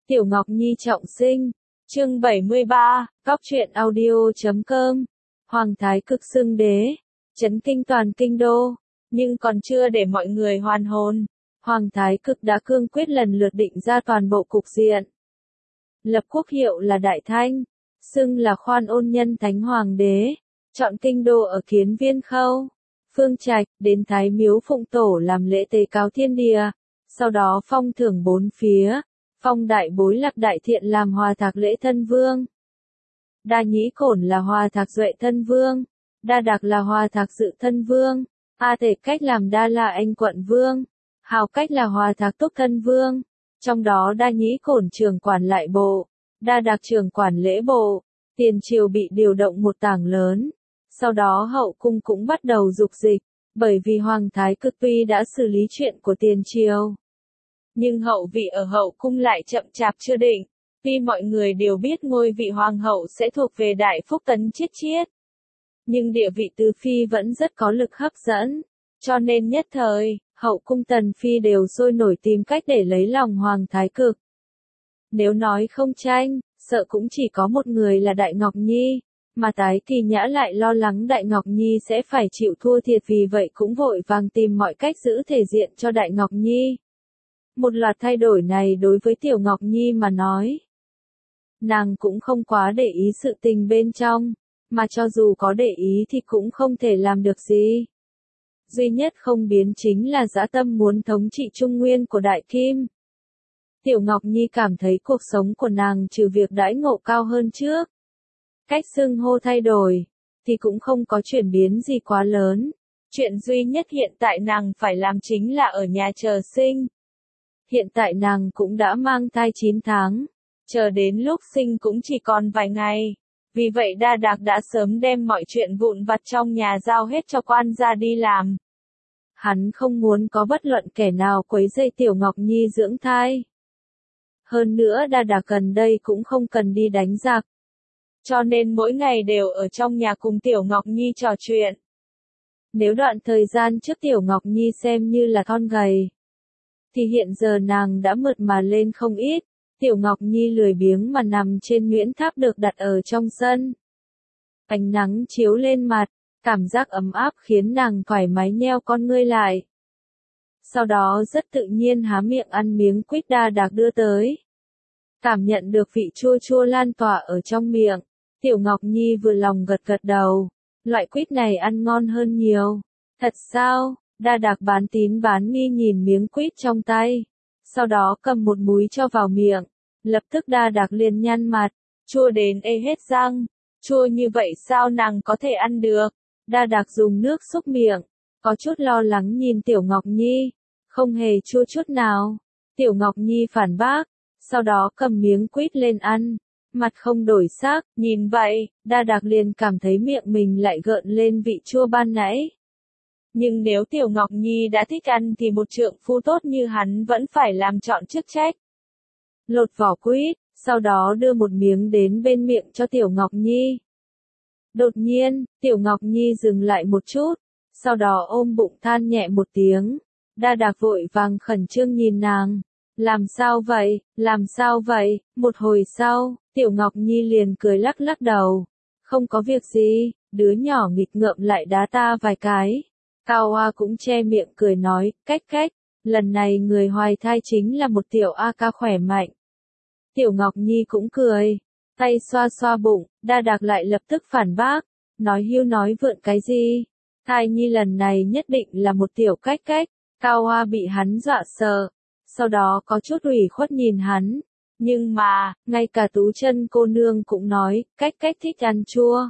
Tiểu Ngọc Nhi trọng sinh. Chương 73, Góc truyện audio.com. Hoàng thái cực xưng đế, chấn kinh toàn kinh đô, nhưng còn chưa để mọi người hoàn hồn, Hoàng thái cực đã cương quyết lần lượt định ra toàn bộ cục diện. Lập quốc hiệu là Đại Thanh, xưng là Khoan Ôn Nhân Thánh Hoàng đế, chọn kinh đô ở Kiến Viên Khâu, Phương Trạch, đến Thái Miếu Phụng Tổ làm lễ tế cáo thiên địa, sau đó phong thưởng bốn phía, phong Đại Bối Lạc Đại Thiện làm Hòa Thạc Lễ Thân Vương. Đa Nhĩ Cổn là Hòa Thạc Duệ Thân Vương, Đa Đạc là Hòa Thạc Dự Thân Vương, A Tể Cách làm Đa La Anh Quận Vương, Hào Cách là Hòa Thạc Túc Thân Vương. Trong đó Đa Nhĩ Cổn trưởng quản lại bộ, Đa Đạc trưởng quản lễ bộ, tiền triều bị điều động một tảng lớn. Sau đó hậu cung cũng bắt đầu dục dịch, bởi vì Hoàng thái cực tuy đã xử lý chuyện của tiền triều, nhưng hậu vị ở hậu cung lại chậm chạp chưa định. Tuy mọi người đều biết ngôi vị hoàng hậu sẽ thuộc về Đại Phúc Tấn Chiết Chiết, nhưng địa vị tứ phi vẫn rất có lực hấp dẫn, cho nên nhất thời, hậu cung tần phi đều sôi nổi tìm cách để lấy lòng Hoàng thái cực. Nếu nói không tranh, sợ cũng chỉ có một người là Đại Ngọc Nhi, mà Tái Kỳ Nhã lại lo lắng Đại Ngọc Nhi sẽ phải chịu thua thiệt, vì vậy cũng vội vàng tìm mọi cách giữ thể diện cho Đại Ngọc Nhi. Một loạt thay đổi này đối với Tiểu Ngọc Nhi mà nói, nàng cũng không quá để ý sự tình bên trong, mà cho dù có để ý thì cũng không thể làm được gì. Duy nhất không biến chính là dã tâm muốn thống trị Trung Nguyên của Đại Kim. Tiểu Ngọc Nhi cảm thấy cuộc sống của nàng trừ việc đãi ngộ cao hơn trước, cách xưng hô thay đổi, thì cũng không có chuyển biến gì quá lớn. Chuyện duy nhất hiện tại nàng phải làm chính là ở nhà chờ sinh. Hiện tại nàng cũng đã mang thai 9 tháng, chờ đến lúc sinh cũng chỉ còn vài ngày. Vì vậy Đa Đạc đã sớm đem mọi chuyện vụn vặt trong nhà giao hết cho quan gia đi làm. Hắn không muốn có bất luận kẻ nào quấy rầy Tiểu Ngọc Nhi dưỡng thai. Hơn nữa Đa Đạc gần đây cũng không cần đi đánh giặc, cho nên mỗi ngày đều ở trong nhà cùng Tiểu Ngọc Nhi trò chuyện. Nếu đoạn thời gian trước Tiểu Ngọc Nhi xem như là thon gầy, thì hiện giờ nàng đã mượt mà lên không ít. Tiểu Ngọc Nhi lười biếng mà nằm trên nguyễn tháp được đặt ở trong sân. Ánh nắng chiếu lên mặt, cảm giác ấm áp khiến nàng thoải mái nheo con ngươi lại. Sau đó rất tự nhiên há miệng ăn miếng quýt Đa Đạc đưa tới. Cảm nhận được vị chua chua lan tỏa ở trong miệng, Tiểu Ngọc Nhi vừa lòng gật gật đầu. Loại quýt này ăn ngon hơn nhiều. Thật sao? Đa Đạc bán tín bán nghi nhìn miếng quýt trong tay, sau đó cầm một múi cho vào miệng. Lập tức Đa Đạc liền nhăn mặt, chua đến ê hết răng. Chua như vậy sao nàng có thể ăn được? Đa Đạc dùng nước xúc miệng, có chút lo lắng nhìn Tiểu Ngọc Nhi. Không hề chua chút nào. Tiểu Ngọc Nhi phản bác, sau đó cầm miếng quýt lên ăn, mặt không đổi sắc. Nhìn vậy, Đa Đạc liền cảm thấy miệng mình lại gợn lên vị chua ban nãy. Nhưng nếu Tiểu Ngọc Nhi đã thích ăn thì một trượng phu tốt như hắn vẫn phải làm trọn chức trách. Lột vỏ quýt, sau đó đưa một miếng đến bên miệng cho Tiểu Ngọc Nhi. Đột nhiên, Tiểu Ngọc Nhi dừng lại một chút, sau đó ôm bụng than nhẹ một tiếng. Đa Đạc vội vàng khẩn trương nhìn nàng. Làm sao vậy, làm sao vậy? Một hồi sau, Tiểu Ngọc Nhi liền cười lắc lắc đầu. Không có việc gì, đứa nhỏ nghịch ngợm lại đá ta vài cái. Cao Hoa cũng che miệng cười nói, cách, lần này người hoài thai chính là một Tiểu A ca khỏe mạnh. Tiểu Ngọc Nhi cũng cười, tay xoa xoa bụng. Đa Đạc lại lập tức phản bác, nói hưu nói vượn cái gì? Thai nhi lần này nhất định là một Tiểu cách. Cao Hoa bị hắn dọa sợ, sau đó có chút ủy khuất nhìn hắn. Nhưng mà, ngay cả Tú Chân cô nương cũng nói, cách thích ăn chua.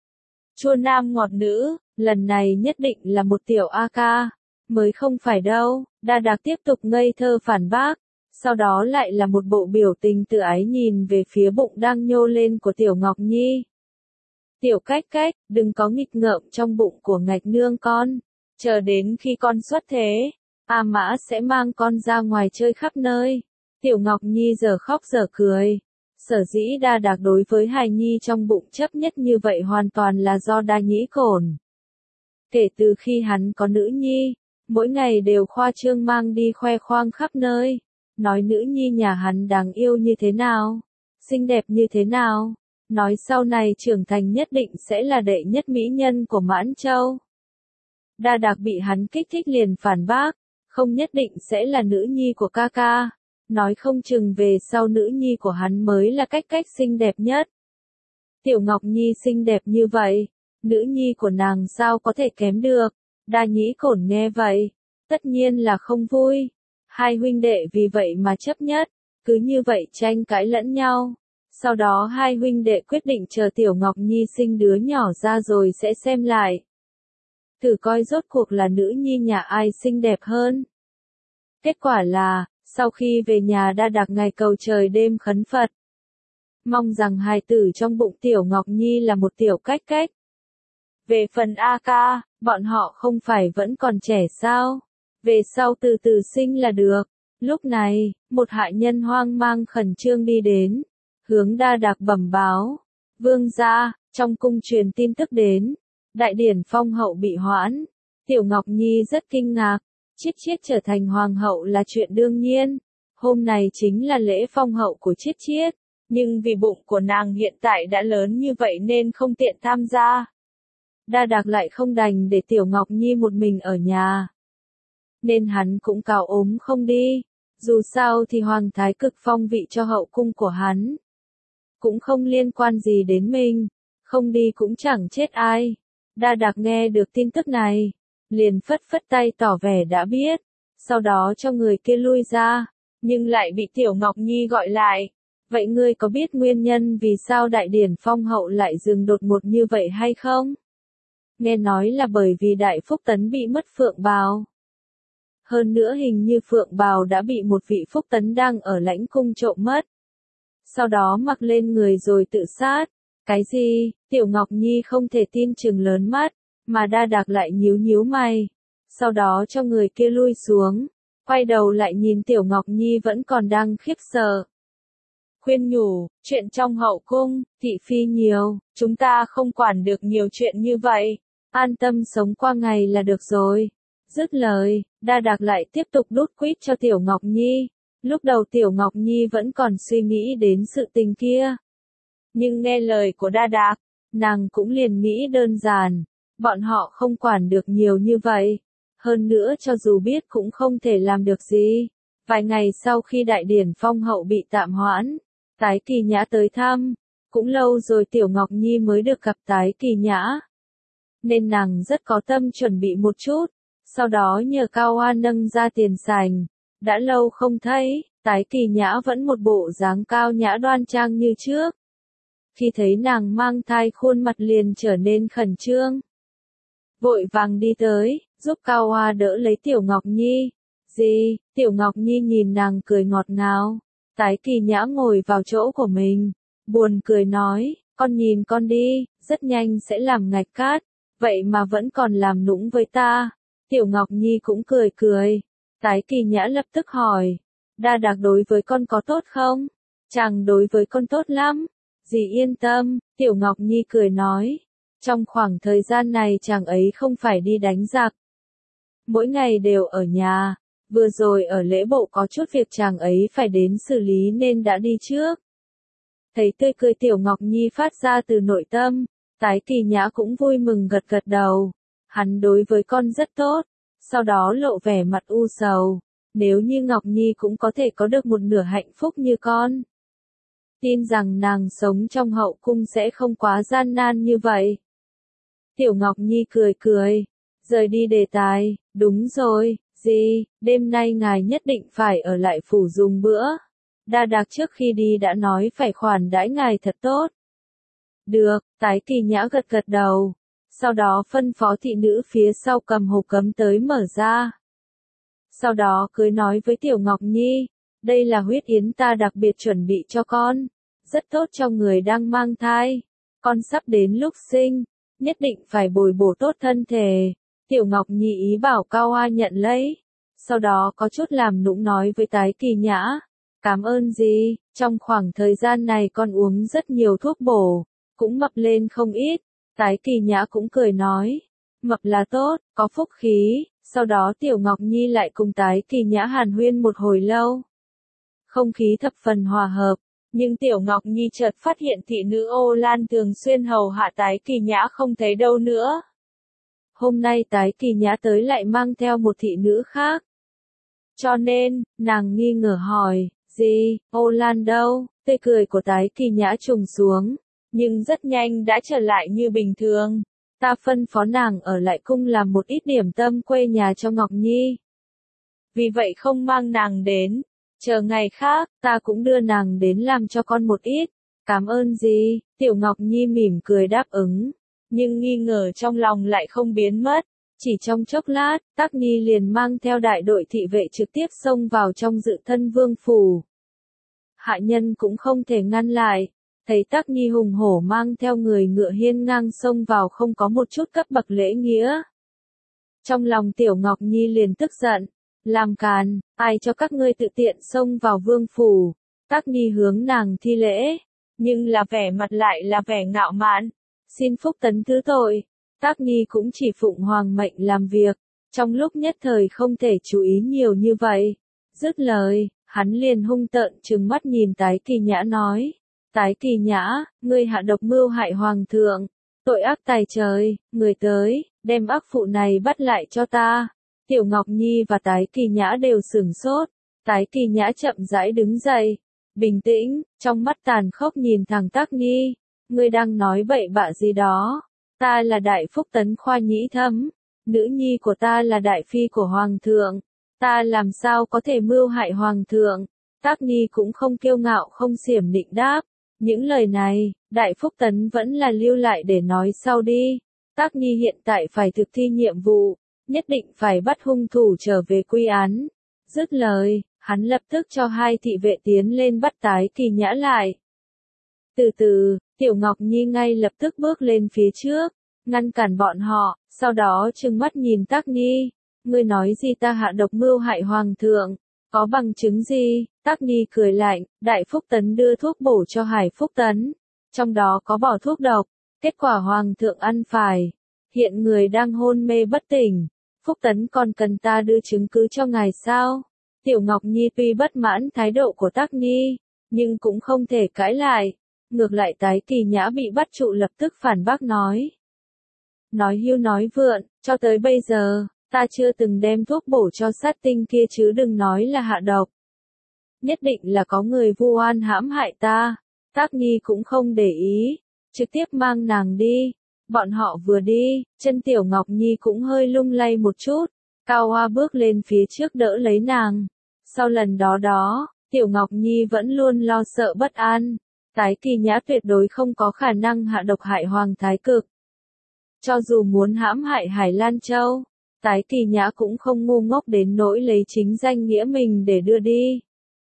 Chua nam ngọt nữ, lần này nhất định là một Tiểu A ca, mới không phải đâu. Đa Đạc tiếp tục ngây thơ phản bác, sau đó lại là một bộ biểu tình tự ái nhìn về phía bụng đang nhô lên của Tiểu Ngọc Nhi. Tiểu cách, đừng có nghịch ngợm trong bụng của ngạch nương con, chờ đến khi con xuất thế, A Mã sẽ mang con ra ngoài chơi khắp nơi. Tiểu Ngọc Nhi giờ khóc giờ cười. Sở dĩ Đa Đạc đối với hài nhi trong bụng chấp nhất như vậy hoàn toàn là do Đa Nhĩ Cổn. Kể từ khi hắn có nữ nhi, mỗi ngày đều khoa trương mang đi khoe khoang khắp nơi. nói nữ nhi nhà hắn đáng yêu như thế nào, xinh đẹp như thế nào, nói sau này trưởng thành nhất định sẽ là đệ nhất mỹ nhân của Mãn Châu. Đa Đạc bị hắn kích thích liền phản bác, không nhất định sẽ là nữ nhi của ca ca, nói không chừng về sau nữ nhi của hắn mới là cách cách xinh đẹp nhất. Tiểu Ngọc Nhi xinh đẹp như vậy, nữ nhi của nàng sao có thể kém được, Đa Nhĩ Cổn nghe vậy, tất nhiên là không vui, hai huynh đệ vì vậy mà chấp nhất, cứ như vậy tranh cãi lẫn nhau. Sau đó hai huynh đệ quyết định chờ Tiểu Ngọc Nhi sinh đứa nhỏ ra rồi sẽ xem lại. Thử coi rốt cuộc là nữ nhi nhà ai xinh đẹp hơn. Kết quả là, sau khi về nhà Đa Đạc ngày cầu trời đêm khấn Phật. Mong rằng hài tử trong bụng Tiểu Ngọc Nhi là một tiểu cách cách. Về phần A ca, bọn họ không phải vẫn còn trẻ sao? Về sau từ từ sinh là được. Lúc này, một hạ nhân hoang mang khẩn trương đi đến, hướng Đa Đạc bẩm báo. Vương gia, trong cung truyền tin tức đến, đại điển phong hậu bị hoãn. Tiểu Ngọc Nhi rất kinh ngạc, Chiết Chiết trở thành hoàng hậu là chuyện đương nhiên. Hôm nay chính là lễ phong hậu của Chiết Chiết, nhưng vì bụng của nàng hiện tại đã lớn như vậy nên không tiện tham gia. Đa Đạc lại không đành để Tiểu Ngọc Nhi một mình ở nhà, nên hắn cũng cào ốm không đi. Dù sao thì hoàng thái cực phong vị cho hậu cung của hắn, cũng không liên quan gì đến mình, không đi cũng chẳng chết ai. Đa Đạc nghe được tin tức này, liền phất phất tay tỏ vẻ đã biết, sau đó cho người kia lui ra, nhưng lại bị Tiểu Ngọc Nhi gọi lại. Vậy ngươi có biết nguyên nhân vì sao đại điển phong hậu lại dừng đột ngột như vậy hay không? Nghe nói là bởi vì Đại Phúc Tấn bị mất phượng bào. Hơn nữa hình như phượng bào đã bị một vị Phúc Tấn đang ở lãnh cung trộm mất. Sau đó mặc lên người rồi tự sát. Cái gì? Tiểu Ngọc Nhi không thể tin chừng lớn mắt, mà Đa Đạc lại nhíu nhíu mày. Sau đó cho người kia lui xuống, quay đầu lại nhìn Tiểu Ngọc Nhi vẫn còn đang khiếp sợ. Khuyên nhủ, chuyện trong hậu cung, thị phi nhiều, chúng ta không quản được nhiều chuyện như vậy, an tâm sống qua ngày là được rồi. Dứt lời, Đa Đạc lại tiếp tục đút quýt cho Tiểu Ngọc Nhi. Lúc đầu Tiểu Ngọc Nhi vẫn còn suy nghĩ đến sự tình kia, nhưng nghe lời của Đa Đạc, nàng cũng liền nghĩ đơn giản, bọn họ không quản được nhiều như vậy. Hơn nữa cho dù biết cũng không thể làm được gì. Vài ngày sau khi đại điển phong hậu bị tạm hoãn, Tái Kỳ Nhã tới thăm, cũng lâu rồi Tiểu Ngọc Nhi mới được gặp Tái Kỳ Nhã, nên nàng rất có tâm chuẩn bị một chút, sau đó nhờ Cao Hoa nâng ra tiền sành. Đã lâu không thấy, Tái Kỳ Nhã vẫn một bộ dáng cao nhã đoan trang như trước. Khi thấy nàng mang thai khuôn mặt liền trở nên khẩn trương. Vội vàng đi tới, giúp Cao Hoa đỡ lấy Tiểu Ngọc Nhi. Gì? Tiểu Ngọc Nhi nhìn nàng cười ngọt ngào. Tái Kỳ Nhã ngồi vào chỗ của mình, buồn cười nói, con nhìn con đi, rất nhanh sẽ làm ngạch cát, vậy mà vẫn còn làm nũng với ta. Tiểu Ngọc Nhi cũng cười cười. Tái Kỳ Nhã lập tức hỏi, Đa Đạc đối với con có tốt không? Chàng đối với con tốt lắm. Dì yên tâm, Tiểu Ngọc Nhi cười nói, trong khoảng thời gian này chàng ấy không phải đi đánh giặc, mỗi ngày đều ở nhà. Vừa rồi ở lễ bộ có chút việc chàng ấy phải đến xử lý nên đã đi trước. Thấy tươi cười Tiểu Ngọc Nhi phát ra từ nội tâm, Tái Kỳ Nhã cũng vui mừng gật gật đầu. Hắn đối với con rất tốt. Sau đó lộ vẻ mặt u sầu. Nếu như Ngọc Nhi cũng có thể có được một nửa hạnh phúc như con, tin rằng nàng sống trong hậu cung sẽ không quá gian nan như vậy. Tiểu Ngọc Nhi cười cười, rời đi đề tài. Đúng rồi, dì, đêm nay ngài nhất định phải ở lại phủ dùng bữa. Đa Đạc trước khi đi đã nói phải khoản đãi ngài thật tốt. Được, Tái Kỳ Nhã gật gật đầu. Sau đó phân phó thị nữ phía sau cầm hộp cấm tới mở ra. Sau đó cưới nói với Tiểu Ngọc Nhi, đây là huyết yến ta đặc biệt chuẩn bị cho con, rất tốt cho người đang mang thai. Con sắp đến lúc sinh, nhất định phải bồi bổ tốt thân thể. Tiểu Ngọc Nhi ý bảo Cao Hoa nhận lấy. Sau đó có chút làm nũng nói với Tái Kỳ Nhã, cảm ơn dì, trong khoảng thời gian này con uống rất nhiều thuốc bổ, cũng mập lên không ít. Tái Kỳ Nhã cũng cười nói, mập là tốt, có phúc khí. Sau đó Tiểu Ngọc Nhi lại cùng Tái Kỳ Nhã hàn huyên một hồi lâu. không khí thập phần hòa hợp. Nhưng Tiểu Ngọc Nhi chợt phát hiện thị nữ Ô Lan thường xuyên hầu hạ Tái Kỳ Nhã không thấy đâu nữa. Hôm nay Tái Kỳ Nhã tới lại mang theo một thị nữ khác. Cho nên, nàng nghi ngờ hỏi, gì, Ô Lan đâu? Tươi cười của Tái Kỳ Nhã trùng xuống, nhưng rất nhanh đã trở lại như bình thường. Ta phân phó nàng ở lại cung làm một ít điểm tâm quê nhà cho Ngọc Nhi. Vì vậy không mang nàng đến, chờ ngày khác, ta cũng đưa nàng đến làm cho con một ít. Cảm ơn gì? Tiểu Ngọc Nhi mỉm cười đáp ứng, nhưng nghi ngờ trong lòng lại không biến mất. Chỉ trong chốc lát, Tác Nhi liền mang theo đại đội thị vệ trực tiếp xông vào trong Dự Thân Vương phủ. Hạ nhân cũng không thể ngăn lại, thấy Tác Nhi hùng hổ mang theo người ngựa hiên ngang xông vào không có một chút cấp bậc lễ nghĩa. Trong lòng Tiểu Ngọc Nhi liền tức giận, làm càn, ai cho các ngươi tự tiện xông vào vương phủ? Tác Nhi hướng nàng thi lễ, nhưng là vẻ mặt lại là vẻ ngạo mạn, xin Phúc Tấn thứ tội. Tác Nhi cũng chỉ phụng hoàng mệnh làm việc, trong lúc nhất thời không thể chú ý nhiều như vậy. Dứt lời, hắn liền hung tợn trừng mắt nhìn Tái Kỳ Nhã nói, Tái Kỳ Nhã, ngươi hạ độc mưu hại hoàng thượng, tội ác tày trời, người tới, đem ác phụ này bắt lại cho ta. Tiểu Ngọc Nhi và Tái Kỳ Nhã đều sửng sốt, Tái Kỳ Nhã chậm rãi đứng dậy, bình tĩnh, trong mắt tàn khốc nhìn thẳng Tác Nhi, ngươi đang nói bậy bạ gì đó? Ta là Đại Phúc Tấn Khoa Nhĩ Thấm, nữ nhi của ta là đại phi của hoàng thượng, ta làm sao có thể mưu hại hoàng thượng? Tác Nhi cũng không kiêu ngạo không xiểm nịnh đáp, những lời này, Đại Phúc Tấn vẫn là lưu lại để nói sau đi. Tác Nhi hiện tại phải thực thi nhiệm vụ, nhất định phải bắt hung thủ trở về quy án. Dứt lời, hắn lập tức cho hai thị vệ tiến lên bắt Tái Kỳ Nhã lại. Từ từ, Tiểu Ngọc Nhi ngay lập tức bước lên phía trước, ngăn cản bọn họ, sau đó trừng mắt nhìn Tác Nhi, ngươi nói gì ta hạ độc mưu hại hoàng thượng, có bằng chứng gì? Tác Nhi cười lạnh, Đại Phúc Tấn đưa thuốc bổ cho Hải Phúc Tấn, trong đó có bỏ thuốc độc, kết quả hoàng thượng ăn phải, hiện người đang hôn mê bất tỉnh. Phúc Tấn còn cần ta đưa chứng cứ cho ngài sao? Tiểu Ngọc Nhi tuy bất mãn thái độ của Tác Nhi, nhưng cũng không thể cãi lại. Ngược lại Tái Kỳ Nhã bị bắt trụ lập tức phản bác nói. Nói hưu nói vượn, cho tới bây giờ, ta chưa từng đem thuốc bổ cho sát tinh kia chứ đừng nói là hạ độc. Nhất định là có người vu oan hãm hại ta. Tác Nhi cũng không để ý, trực tiếp mang nàng đi. Bọn họ vừa đi, chân Tiểu Ngọc Nhi cũng hơi lung lay một chút, Cao Hoa bước lên phía trước đỡ lấy nàng. Sau lần đó, Tiểu Ngọc Nhi vẫn luôn lo sợ bất an. Tái Kỳ Nhã tuyệt đối không có khả năng hạ độc hại Hoàng Thái Cực. Cho dù muốn hãm hại Hải Lan Châu, Tái Kỳ Nhã cũng không ngu ngốc đến nỗi lấy chính danh nghĩa mình để đưa đi.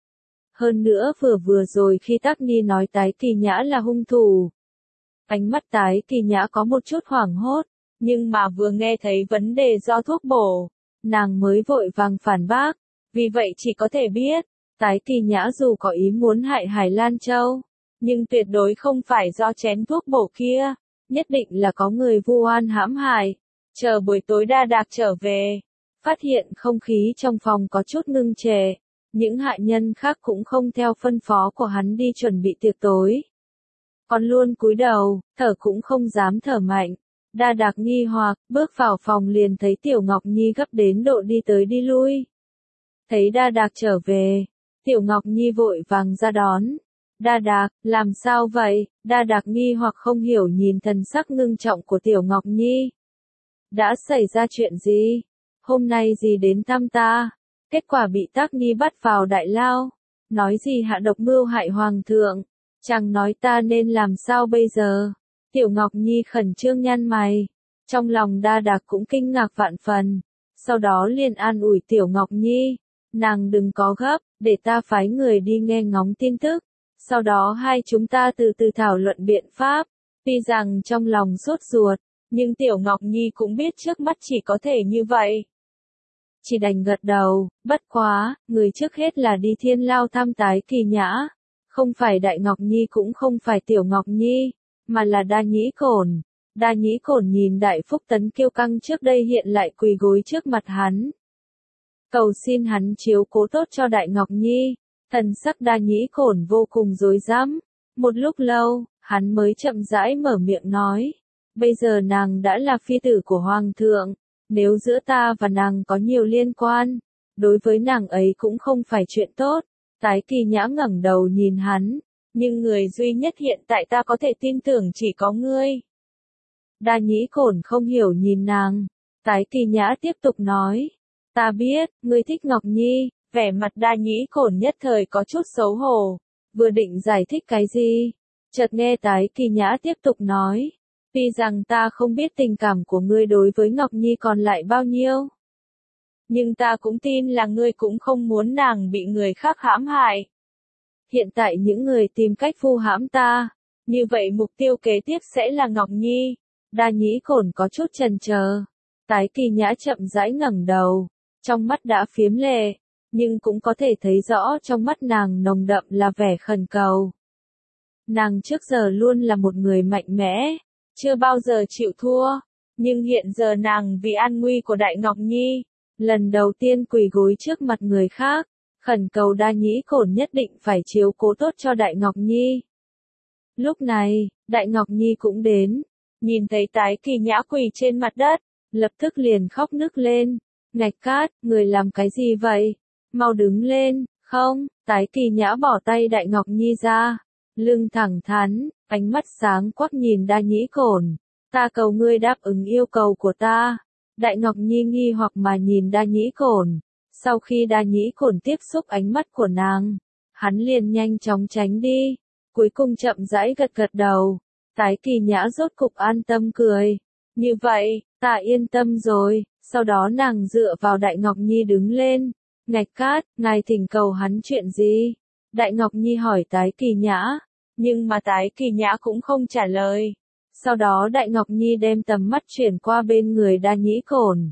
Hơn nữa vừa rồi khi Tác Nhi nói Tái Kỳ Nhã là hung thủ, ánh mắt Tái Kỳ Nhã có một chút hoảng hốt, nhưng mà vừa nghe thấy vấn đề do thuốc bổ, nàng mới vội vàng phản bác, vì vậy chỉ có thể biết, Tái Kỳ Nhã dù có ý muốn hại Hải Lan Châu, nhưng tuyệt đối không phải do chén thuốc bổ kia, nhất định là có người vu oan hãm hại. Chờ buổi tối Đa Đạc trở về, phát hiện không khí trong phòng có chút ngưng trệ, những hạ nhân khác cũng không theo phân phó của hắn đi chuẩn bị tiệc tối. Còn luôn cúi đầu, thở cũng không dám thở mạnh. Đa Đạc nghi hoặc, bước vào phòng liền thấy Tiểu Ngọc Nhi gấp đến độ đi tới đi lui. Thấy Đa Đạc trở về, Tiểu Ngọc Nhi vội vàng ra đón. Đa Đạc, làm sao vậy? Đa Đạc nghi hoặc không hiểu nhìn thần sắc ngưng trọng của Tiểu Ngọc Nhi. Đã xảy ra chuyện gì? Hôm nay gì đến thăm ta? Kết quả bị Tác Nhi bắt vào đại lao. Nói gì hạ độc mưu hại hoàng thượng? Chẳng nói ta nên làm sao bây giờ? Tiểu Ngọc Nhi khẩn trương nhăn mày. Trong lòng Đa Đạc cũng kinh ngạc vạn phần. Sau đó liền an ủi Tiểu Ngọc Nhi. Nàng đừng có gấp, để ta phái người đi nghe ngóng tin tức. Sau đó hai chúng ta từ từ thảo luận biện pháp. Tuy rằng trong lòng sốt ruột, nhưng Tiểu Ngọc Nhi cũng biết trước mắt chỉ có thể như vậy. Chỉ đành gật đầu, bất quá, người trước hết là đi Thiên Lao thăm Tái Kỳ Nhã. Không phải Đại Ngọc Nhi cũng không phải Tiểu Ngọc Nhi, mà là Đa Nhĩ Cổn. Đa Nhĩ Cổn nhìn Đại Phúc Tấn kiêu căng trước đây hiện lại quỳ gối trước mặt hắn. Cầu xin hắn chiếu cố tốt cho Đại Ngọc Nhi. Thần sắc Đa Nhĩ Cổn vô cùng rối rắm. Một lúc lâu, hắn mới chậm rãi mở miệng nói. Bây giờ nàng đã là phi tử của Hoàng thượng. Nếu giữa ta và nàng có nhiều liên quan, đối với nàng ấy cũng không phải chuyện tốt. Tái Kỳ Nhã ngẩng đầu nhìn hắn. Nhưng người duy nhất hiện tại ta có thể tin tưởng chỉ có ngươi. Đa Nhĩ Cổn không hiểu nhìn nàng. Tái Kỳ Nhã tiếp tục nói. Ta biết, ngươi thích Ngọc Nhi. Vẻ mặt Đa Nhĩ Cổn nhất thời có chút xấu hổ. Vừa định giải thích cái gì, chợt nghe Tái Kỳ Nhã tiếp tục nói. Tuy rằng ta không biết tình cảm của ngươi đối với Ngọc Nhi còn lại bao nhiêu. Nhưng ta cũng tin là ngươi cũng không muốn nàng bị người khác hãm hại. Hiện tại những người tìm cách vu hãm ta, như vậy mục tiêu kế tiếp sẽ là Ngọc Nhi. Đa Nhĩ Cổn có chút chần chờ. Tái Kỳ Nhã chậm rãi ngẩng đầu, trong mắt đã phiếm lệ, nhưng cũng có thể thấy rõ trong mắt nàng nồng đậm là vẻ khẩn cầu. Nàng trước giờ luôn là một người mạnh mẽ, chưa bao giờ chịu thua, nhưng hiện giờ nàng vì an nguy của Đại Ngọc Nhi, lần đầu tiên quỳ gối trước mặt người khác, khẩn cầu Đa Nhĩ Cổn nhất định phải chiếu cố tốt cho Đại Ngọc Nhi. Lúc này, Đại Ngọc Nhi cũng đến, nhìn thấy Tái Kỳ Nhã quỳ trên mặt đất, lập tức liền khóc nức lên. Ngạch Cát, người làm cái gì vậy? Mau đứng lên, không? Tái Kỳ Nhã bỏ tay Đại Ngọc Nhi ra, lưng thẳng thắn, ánh mắt sáng quắc nhìn Đa Nhĩ Cổn. Ta cầu ngươi đáp ứng yêu cầu của ta. Đại Ngọc Nhi nghi hoặc mà nhìn Đa Nhĩ Cổn. Sau khi Đa Nhĩ Cổn tiếp xúc ánh mắt của nàng, hắn liền nhanh chóng tránh đi, cuối cùng chậm rãi gật gật đầu. Tái Kỳ Nhã rốt cục an tâm cười. Như vậy, ta yên tâm rồi. Sau đó nàng dựa vào Đại Ngọc Nhi đứng lên. Ngạch Cát, ngài thỉnh cầu hắn chuyện gì? Đại Ngọc Nhi hỏi Tái Kỳ Nhã, nhưng mà Tái Kỳ Nhã cũng không trả lời. Sau đó Đại Ngọc Nhi đem tầm mắt chuyển qua bên người Đa Nhĩ Cổn.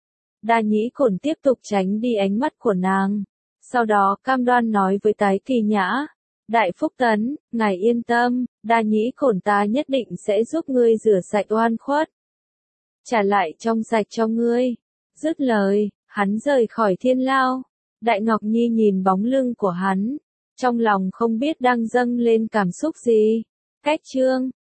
Đa Nhĩ Cổn tiếp tục tránh đi ánh mắt của nàng. Sau đó cam đoan nói với Tái Kỳ Nhã, Đại Phúc Tấn, ngài yên tâm, Đa Nhĩ Cổn ta nhất định sẽ giúp ngươi rửa sạch oan khuất. Trả lại trong sạch cho ngươi. Dứt lời, hắn rời khỏi Thiên Lao. Đại Ngọc Nhi nhìn bóng lưng của hắn, trong lòng không biết đang dâng lên cảm xúc gì. Cách chương